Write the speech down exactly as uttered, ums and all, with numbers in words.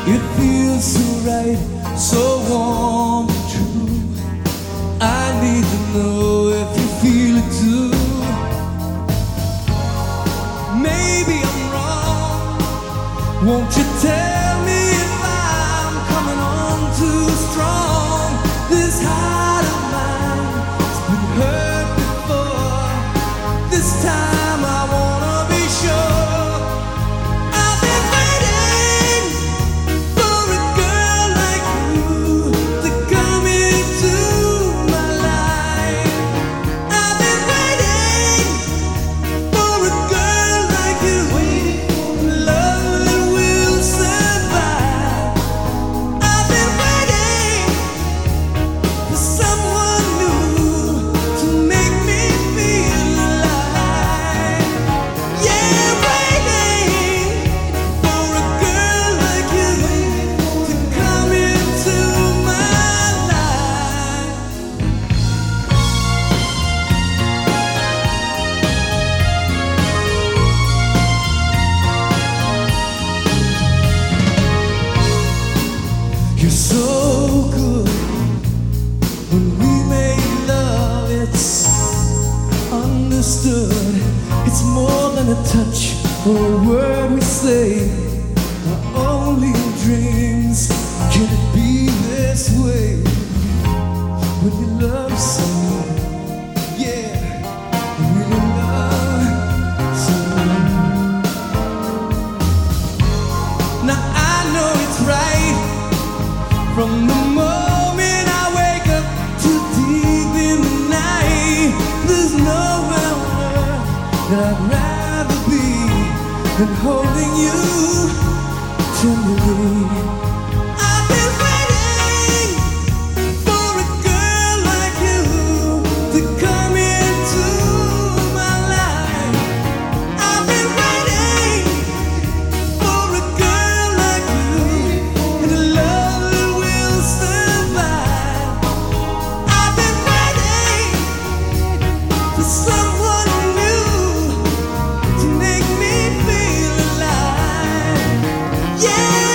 It feels so right, so warm and true. I need to know if you feel it too. Maybe I'm wrong. Won't you tell me if I'm coming on too strong? This heart of mine has been hurt before. This time I wanna be sure. I've been waiting for a girl like you to come into my life. I've been waiting for a girl like you, love that will survive. I've been waiting for someone new to make me feel alive. Yeah, waiting for a girl like you to come into my life. You're so good. When we make love, it's understood. It's more than a touch or a word we say. But only in dreams can it be this way. When you love someone, yeah, when you love someone. Now I know it's right from the moment I wake up to deep in the night. There's nowhere on earth that I'd rather be than holding you tenderly. I've been waiting for a girl like you to come into my life. I've been waiting for a girl like you and a love that will survive. I've been waiting for someone new to make me feel alive. Yeah.